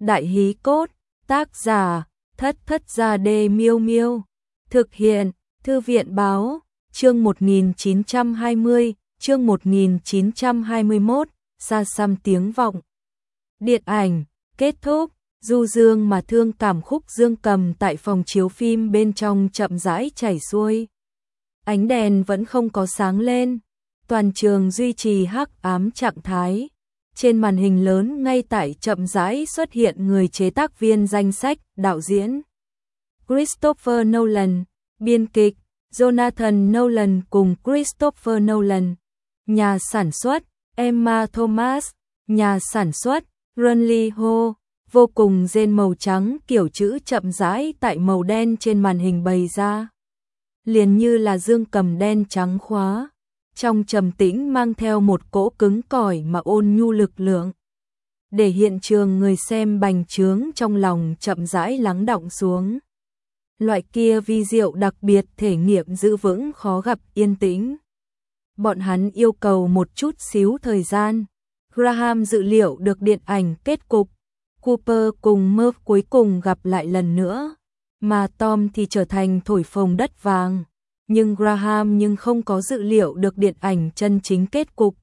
Đại hí cốt, tác giả, Thất Thất Gia Đê Miêu Miêu. Thực hiện, Thư viện báo, chương 1920, chương 1921, xa xăm tiếng vọng. Điện ảnh, kết thúc, du dương mà thương cảm khúc dương cầm tại phòng chiếu phim bên trong chậm rãi chảy xuôi. Ánh đèn vẫn không có sáng lên, toàn trường duy trì hắc ám trạng thái. Trên màn hình lớn ngay tại chậm rãi xuất hiện người chế tác viên danh sách, đạo diễn Christopher Nolan, biên kịch Jonathan Nolan cùng Christopher Nolan, nhà sản xuất Emma Thomas, nhà sản xuất Ron Ho, vô cùng rên màu trắng kiểu chữ chậm rãi tại màu đen trên màn hình bày ra. Liền như là dương cầm đen trắng khóa, trong trầm tĩnh mang theo một cỗ cứng cỏi mà ôn nhu lực lượng. Để hiện trường người xem bành trướng trong lòng chậm rãi lắng đọng xuống. Loại kia vi diệu đặc biệt thể nghiệm giữ vững khó gặp yên tĩnh. Bọn hắn yêu cầu một chút xíu thời gian. Graham dự liệu được điện ảnh kết cục. Cooper cùng Murph cuối cùng gặp lại lần nữa. Mà Tom thì trở thành thổi phồng đất vàng. Nhưng Graham không có dự liệu được điện ảnh chân chính kết cục.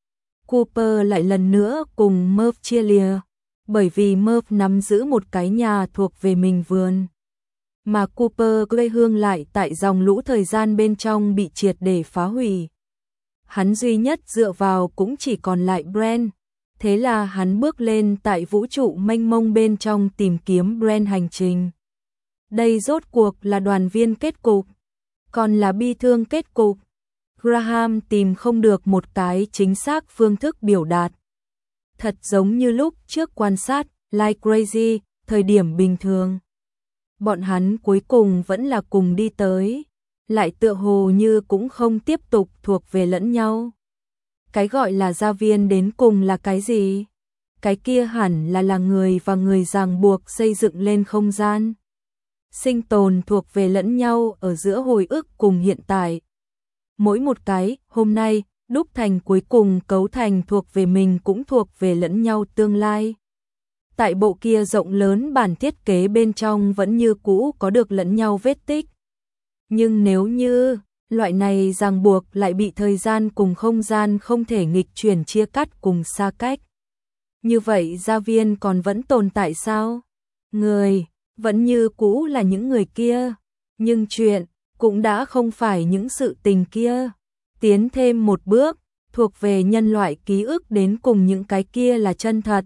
Cooper lại lần nữa cùng Murph chia lìa. Bởi vì Murph nắm giữ một cái nhà thuộc về mình vườn. Mà Cooper quê hương lại tại dòng lũ thời gian bên trong bị triệt để phá hủy. Hắn duy nhất dựa vào cũng chỉ còn lại Brent. Thế là hắn bước lên tại vũ trụ mênh mông bên trong tìm kiếm Brent hành trình. Đây rốt cuộc là đoàn viên kết cục, còn là bi thương kết cục. Graham tìm không được một cái chính xác phương thức biểu đạt. Thật giống như lúc trước quan sát Like Crazy, thời điểm bình thường. Bọn hắn cuối cùng vẫn là cùng đi tới, lại tựa hồ như cũng không tiếp tục thuộc về lẫn nhau. Cái gọi là gia viên đến cùng là cái gì? Cái kia hẳn là người và người ràng buộc xây dựng lên không gian. Sinh tồn thuộc về lẫn nhau ở giữa hồi ức cùng hiện tại. Mỗi một cái, hôm nay, đúc thành cuối cùng cấu thành thuộc về mình cũng thuộc về lẫn nhau tương lai. Tại bộ kia rộng lớn bản thiết kế bên trong vẫn như cũ có được lẫn nhau vết tích. Nhưng nếu như loại này ràng buộc lại bị thời gian cùng không gian không thể nghịch chuyển chia cắt cùng xa cách. Như vậy gia viên còn vẫn tồn tại sao? Người vẫn như cũ là những người kia, nhưng chuyện cũng đã không phải những sự tình kia. Tiến thêm một bước, thuộc về nhân loại ký ức đến cùng những cái kia là chân thật.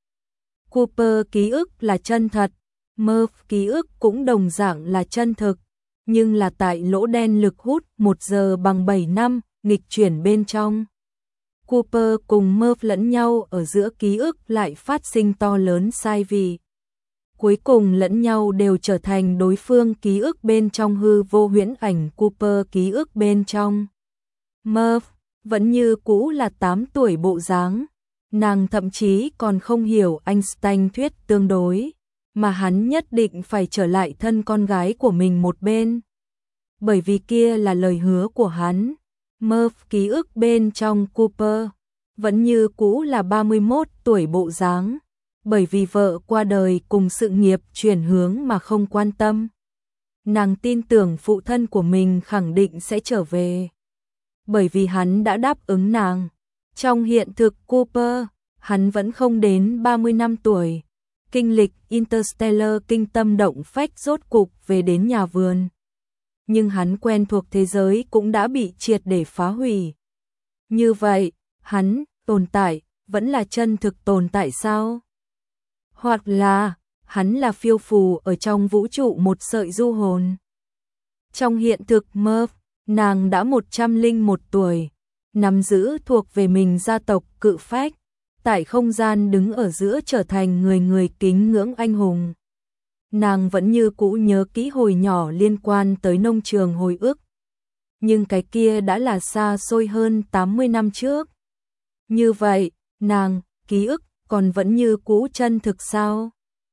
Cooper ký ức là chân thật, Murph ký ức cũng đồng dạng là chân thực, nhưng là tại lỗ đen lực hút 1 giờ bằng 7 năm, nghịch chuyển bên trong. Cooper cùng Murph lẫn nhau ở giữa ký ức lại phát sinh to lớn sai vì. Cuối cùng lẫn nhau đều trở thành đối phương ký ức bên trong hư vô huyễn ảnh Cooper ký ức bên trong. Murph vẫn như cũ là 8 tuổi bộ dáng. Nàng thậm chí còn không hiểu Einstein thuyết tương đối, mà hắn nhất định phải trở lại thân con gái của mình một bên. Bởi vì kia là lời hứa của hắn. Murph ký ức bên trong Cooper vẫn như cũ là 31 tuổi bộ dáng, bởi vì vợ qua đời cùng sự nghiệp chuyển hướng mà không quan tâm. Nàng tin tưởng phụ thân của mình khẳng định sẽ trở về, bởi vì hắn đã đáp ứng nàng. Trong hiện thực Cooper, hắn vẫn không đến 30 năm tuổi. Kinh lịch Interstellar kinh tâm động phách rốt cục về đến nhà vườn. Nhưng hắn quen thuộc thế giới cũng đã bị triệt để phá hủy. Như vậy, hắn tồn tại vẫn là chân thực tồn tại sao? Hoặc là, hắn là phiêu phù ở trong vũ trụ một sợi du hồn. Trong hiện thực Murph, nàng đã 101 tuổi. Nắm giữ thuộc về mình gia tộc cự phách, tại không gian đứng ở giữa trở thành người kính ngưỡng anh hùng. Nàng vẫn như cũ nhớ kỹ hồi nhỏ liên quan tới nông trường hồi ức. Nhưng cái kia đã là xa xôi hơn 80 năm trước. Như vậy, nàng, ký ức, còn vẫn như cũ chân thực sao?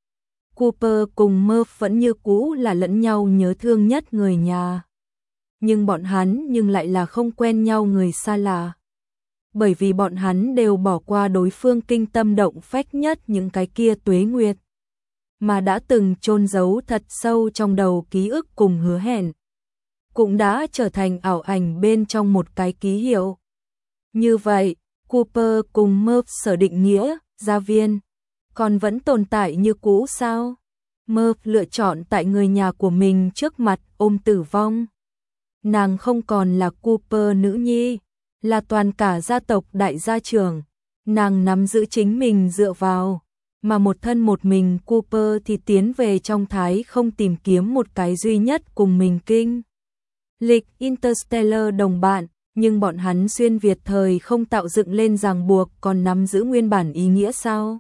Cooper cùng Murph vẫn như cũ là lẫn nhau nhớ thương nhất người nhà. Nhưng bọn hắn lại là không quen nhau người xa lạ. Bởi vì bọn hắn đều bỏ qua đối phương kinh tâm động phách nhất những cái kia tuế nguyệt. mà đã từng chôn giấu thật sâu trong đầu ký ức cùng hứa hẹn, cũng đã trở thành ảo ảnh bên trong một cái ký hiệu. Như vậy, Cooper cùng Murph sở định nghĩa, gia viên, còn vẫn tồn tại như cũ sao? Murph lựa chọn tại người nhà của mình trước mặt ôm tử vong. Nàng không còn là Cooper nữ nhi, là toàn cả gia tộc đại gia trưởng. Nàng nắm giữ chính mình dựa vào, mà một thân một mình Cooper thì tiến về trong thái không tìm kiếm một cái duy nhất cùng mình kinh lịch Interstellar đồng bạn, nhưng bọn hắn xuyên Việt thời không tạo dựng lên ràng buộc còn nắm giữ nguyên bản ý nghĩa sao?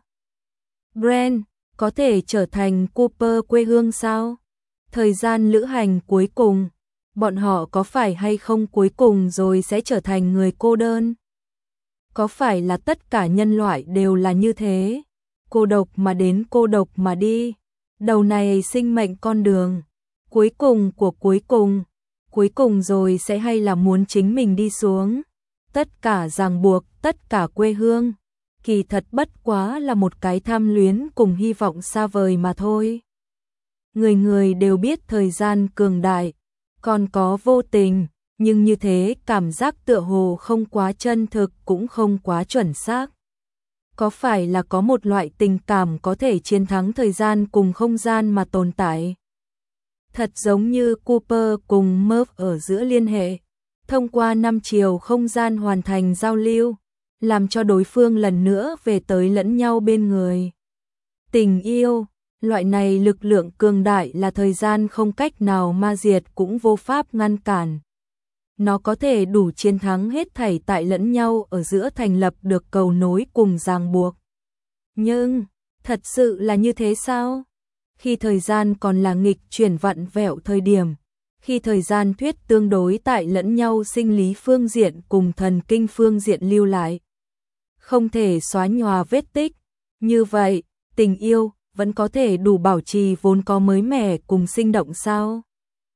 Brent có thể trở thành Cooper quê hương sao? Thời gian lữ hành cuối cùng, bọn họ có phải hay không cuối cùng rồi sẽ trở thành người cô đơn? Có phải là tất cả nhân loại đều là như thế? Cô độc mà đến cô độc mà đi. Đầu này sinh mệnh con đường. Cuối cùng của cuối cùng rồi sẽ hay là muốn chính mình đi xuống. Tất cả ràng buộc, tất cả quê hương. Kỳ thật bất quá là một cái tham luyến cùng hy vọng xa vời mà thôi. Người người đều biết thời gian cường đại, còn có vô tình, nhưng như thế cảm giác tựa hồ không quá chân thực cũng không quá chuẩn xác. Có phải là có một loại tình cảm có thể chiến thắng thời gian cùng không gian mà tồn tại? Thật giống như Cooper cùng Murph ở giữa liên hệ, thông qua 5 chiều không gian hoàn thành giao lưu, làm cho đối phương lần nữa về tới lẫn nhau bên người. Tình yêu, loại này lực lượng cường đại là thời gian không cách nào ma diệt cũng vô pháp ngăn cản. Nó có thể đủ chiến thắng hết thảy tại lẫn nhau ở giữa thành lập được cầu nối cùng ràng buộc. Nhưng, thật sự là như thế sao? Khi thời gian còn là nghịch chuyển vặn vẹo thời điểm, khi thời gian thuyết tương đối tại lẫn nhau sinh lý phương diện cùng thần kinh phương diện lưu lại, không thể xóa nhòa vết tích, như vậy, tình yêu vẫn có thể đủ bảo trì vốn có mới mẻ cùng sinh động sao?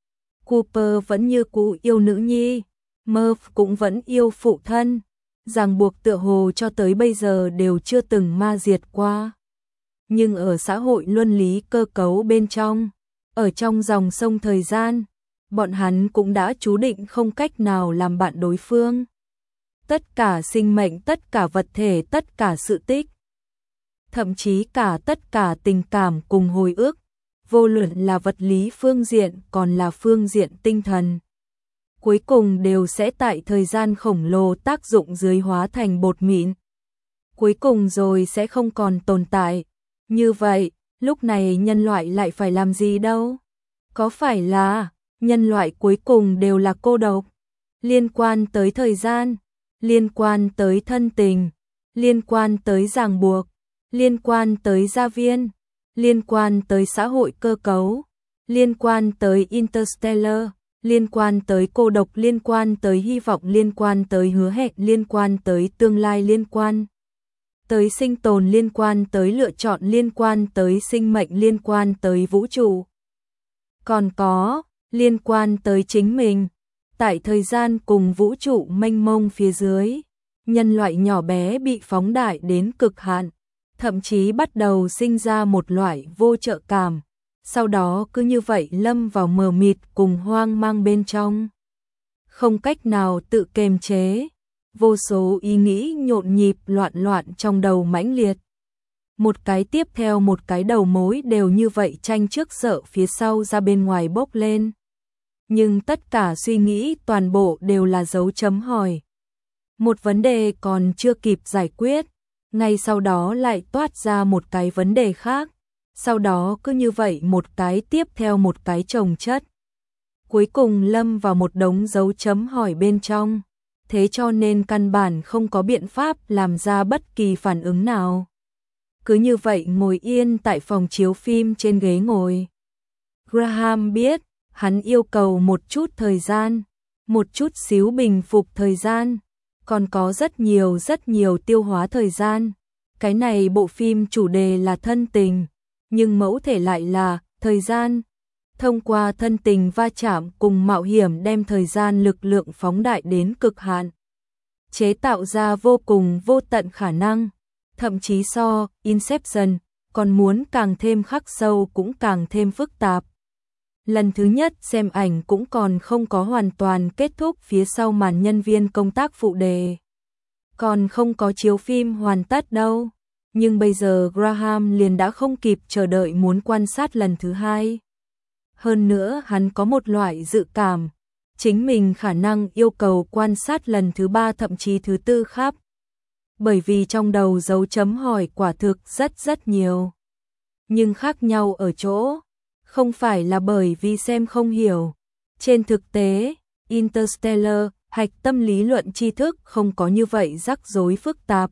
Cooper vẫn như cũ yêu nữ nhi, Murph cũng vẫn yêu phụ thân, ràng buộc tựa hồ cho tới bây giờ đều chưa từng ma diệt qua. Nhưng ở xã hội luân lý cơ cấu bên trong, ở trong dòng sông thời gian, bọn hắn cũng đã chú định không cách nào làm bạn đối phương. Tất cả sinh mệnh, tất cả vật thể, tất cả sự tích, thậm chí cả tất cả tình cảm cùng hồi ức, vô luận là vật lý phương diện còn là phương diện tinh thần, cuối cùng đều sẽ tại thời gian khổng lồ tác dụng dưới hóa thành bột mịn. Cuối cùng rồi sẽ không còn tồn tại. Như vậy, lúc này nhân loại lại phải làm gì đâu? Có phải là nhân loại cuối cùng đều là cô độc? Liên quan tới thời gian, liên quan tới thân tình, liên quan tới ràng buộc, liên quan tới gia viên, liên quan tới xã hội cơ cấu, liên quan tới Interstellar, liên quan tới cô độc, liên quan tới hy vọng, liên quan tới hứa hẹn, liên quan tới tương lai, liên quan tới sinh tồn, liên quan tới lựa chọn, liên quan tới sinh mệnh, liên quan tới vũ trụ. Còn có, liên quan tới chính mình. Tại thời gian cùng vũ trụ mênh mông phía dưới, nhân loại nhỏ bé bị phóng đại đến cực hạn, thậm chí bắt đầu sinh ra một loại vô trợ cảm, sau đó cứ như vậy lâm vào mờ mịt cùng hoang mang bên trong. Không cách nào tự kiềm chế, vô số ý nghĩ nhộn nhịp loạn loạn trong đầu mãnh liệt. Một cái tiếp theo một cái đầu mối đều như vậy tranh trước sợ phía sau ra bên ngoài bốc lên. Nhưng tất cả suy nghĩ toàn bộ đều là dấu chấm hỏi. Một vấn đề còn chưa kịp giải quyết, ngay sau đó lại toát ra một cái vấn đề khác, sau đó cứ như vậy một cái tiếp theo một cái chồng chất. Cuối cùng lâm vào một đống dấu chấm hỏi bên trong, thế cho nên căn bản không có biện pháp làm ra bất kỳ phản ứng nào. Cứ như vậy ngồi yên tại phòng chiếu phim trên ghế ngồi. Graham biết, hắn yêu cầu một chút thời gian, một chút xíu bình phục thời gian, còn có rất nhiều tiêu hóa thời gian. Cái này bộ phim chủ đề là thân tình, nhưng mẫu thể lại là thời gian. Thông qua thân tình va chạm cùng mạo hiểm đem thời gian lực lượng phóng đại đến cực hạn, chế tạo ra vô cùng vô tận khả năng, thậm chí so Inception còn muốn càng thêm khắc sâu cũng càng thêm phức tạp. Lần thứ nhất xem ảnh cũng còn không có hoàn toàn kết thúc, phía sau màn nhân viên công tác phụ đề còn không có chiếu phim hoàn tất đâu. Nhưng bây giờ Graham liền đã không kịp chờ đợi muốn quan sát lần thứ hai. Hơn nữa hắn có một loại dự cảm, chính mình khả năng yêu cầu quan sát lần thứ ba thậm chí thứ tư khắp. Bởi vì trong đầu dấu chấm hỏi quả thực rất nhiều. Nhưng khác nhau ở chỗ, không phải là bởi vì xem không hiểu. Trên thực tế, Interstellar, hạch tâm lý luận tri thức không có như vậy rắc rối phức tạp.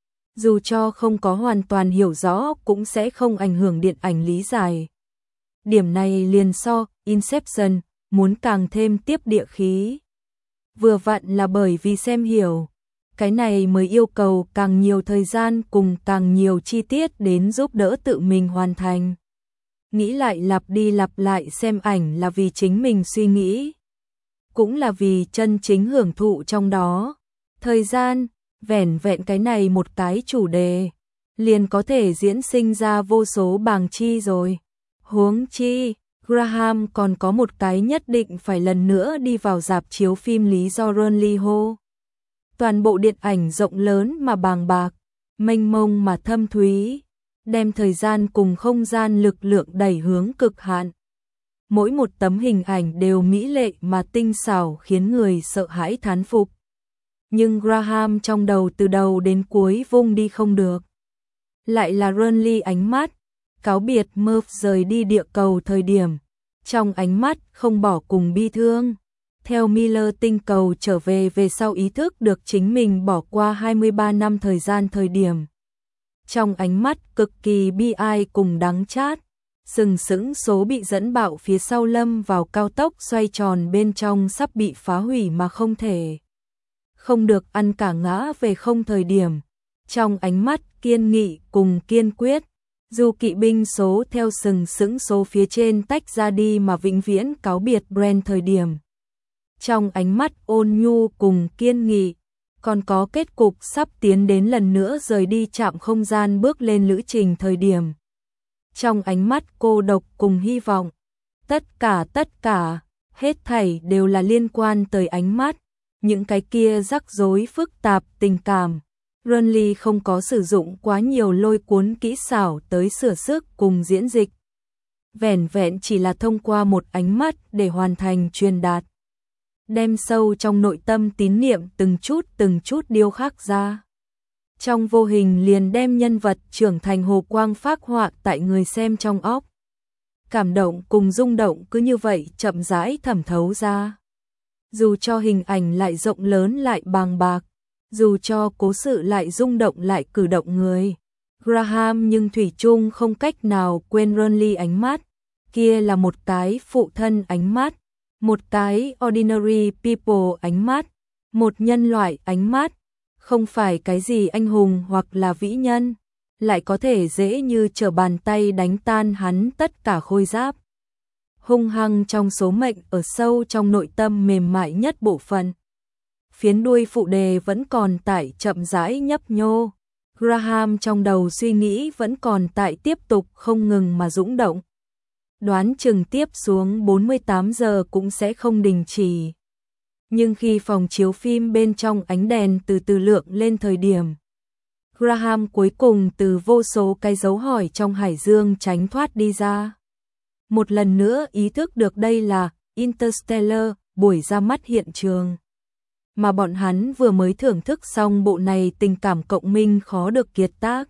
Dù cho không có hoàn toàn hiểu rõ cũng sẽ không ảnh hưởng điện ảnh lý giải. Điểm này liền so Inception muốn càng thêm tiếp địa khí. Vừa vặn là bởi vì xem hiểu, cái này mới yêu cầu càng nhiều thời gian cùng càng nhiều chi tiết đến giúp đỡ tự mình hoàn thành. Nghĩ lại lặp đi lặp lại xem ảnh là vì chính mình suy nghĩ, cũng là vì chân chính hưởng thụ trong đó. Thời gian, vẻn vẹn cái này một cái chủ đề, liền có thể diễn sinh ra vô số bàng chi rồi. Huống chi, Graham còn có một cái nhất định phải lần nữa đi vào rạp chiếu phim lý do Ron hô. Toàn bộ điện ảnh rộng lớn mà bàng bạc, mênh mông mà thâm thúy, đem thời gian cùng không gian lực lượng đẩy hướng cực hạn. Mỗi một tấm hình ảnh đều mỹ lệ mà tinh xảo khiến người sợ hãi thán phục. Nhưng Graham trong đầu từ đầu đến cuối vung đi không được. Lại là Ron ánh mắt, cáo biệt Murph rời đi địa cầu thời điểm. Trong ánh mắt không bỏ cùng bi thương. Theo Miller tinh cầu trở về sau ý thức được chính mình bỏ qua 23 năm thời gian thời điểm. Trong ánh mắt cực kỳ bi ai cùng đắng chát. Sừng sững số bị dẫn bạo phía sau lâm vào cao tốc xoay tròn bên trong sắp bị phá hủy mà không thể. Không được ăn cả ngã về không thời điểm. Trong ánh mắt kiên nghị cùng kiên quyết. Dù kỵ binh số theo sừng sững số phía trên tách ra đi mà vĩnh viễn cáo biệt Brent thời điểm. Trong ánh mắt ôn nhu cùng kiên nghị, còn có kết cục sắp tiến đến lần nữa rời đi trạm không gian bước lên lữ trình thời điểm. Trong ánh mắt cô độc cùng hy vọng, tất cả, hết thảy đều là liên quan tới ánh mắt, những cái kia rắc rối phức tạp tình cảm. Ron không có sử dụng quá nhiều lôi cuốn kỹ xảo tới sửa sức cùng diễn dịch. Vẻn vẹn chỉ là thông qua một ánh mắt để hoàn thành truyền đạt. Đem sâu trong nội tâm tín niệm từng chút điêu khắc ra. Trong vô hình liền đem nhân vật trưởng thành hồ quang phác họa tại người xem trong óc. Cảm động cùng rung động cứ như vậy chậm rãi thẩm thấu ra. Dù cho hình ảnh lại rộng lớn lại bàng bạc, dù cho cố sự lại rung động lại cử động người, Graham nhưng thủy chung không cách nào quên Ron ánh mắt. Kia là một cái phụ thân ánh mắt, một cái ordinary people ánh mắt, một nhân loại ánh mắt, không phải cái gì anh hùng hoặc là vĩ nhân, lại có thể dễ như trở bàn tay đánh tan hắn tất cả khôi giáp. Hung hăng trong số mệnh ở sâu trong nội tâm mềm mại nhất bộ phận. Phiến đuôi phụ đề vẫn còn tại chậm rãi nhấp nhô. Graham trong đầu suy nghĩ vẫn còn tại tiếp tục không ngừng mà dũng động. Đoán chừng tiếp xuống 48 giờ cũng sẽ không đình chỉ. Nhưng khi phòng chiếu phim bên trong ánh đèn từ từ lượng lên thời điểm, Graham cuối cùng từ vô số cái dấu hỏi trong hải dương tránh thoát đi ra. Một lần nữa ý thức được đây là Interstellar, buổi ra mắt hiện trường. Mà bọn hắn vừa mới thưởng thức xong bộ này tình cảm cộng minh khó được kiệt tác.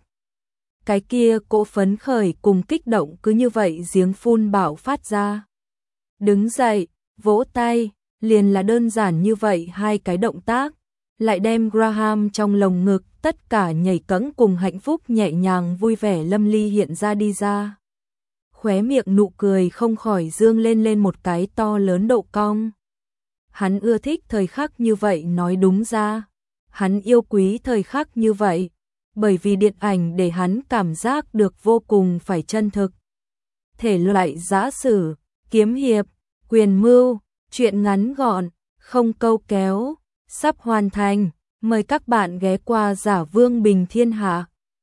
Cái kia cỗ phấn khởi cùng kích động cứ như vậy giếng phun bạo phát ra. Đứng dậy, vỗ tay, liền là đơn giản như vậy hai cái động tác, lại đem Graham trong lồng ngực tất cả nhảy cẫng cùng hạnh phúc nhẹ nhàng vui vẻ lâm ly hiện ra đi ra. Khóe miệng nụ cười không khỏi dương lên một cái to lớn độ cong. Hắn ưa thích thời khắc như vậy nói đúng ra. Hắn yêu quý thời khắc như vậy, bởi vì điện ảnh để hắn cảm giác được vô cùng phải chân thực. Thể loại giã sử, kiếm hiệp, quyền mưu, truyện ngắn gọn, không câu kéo, sắp hoàn thành. Mời các bạn ghé qua Giả Vương Bình Thiên Hạ.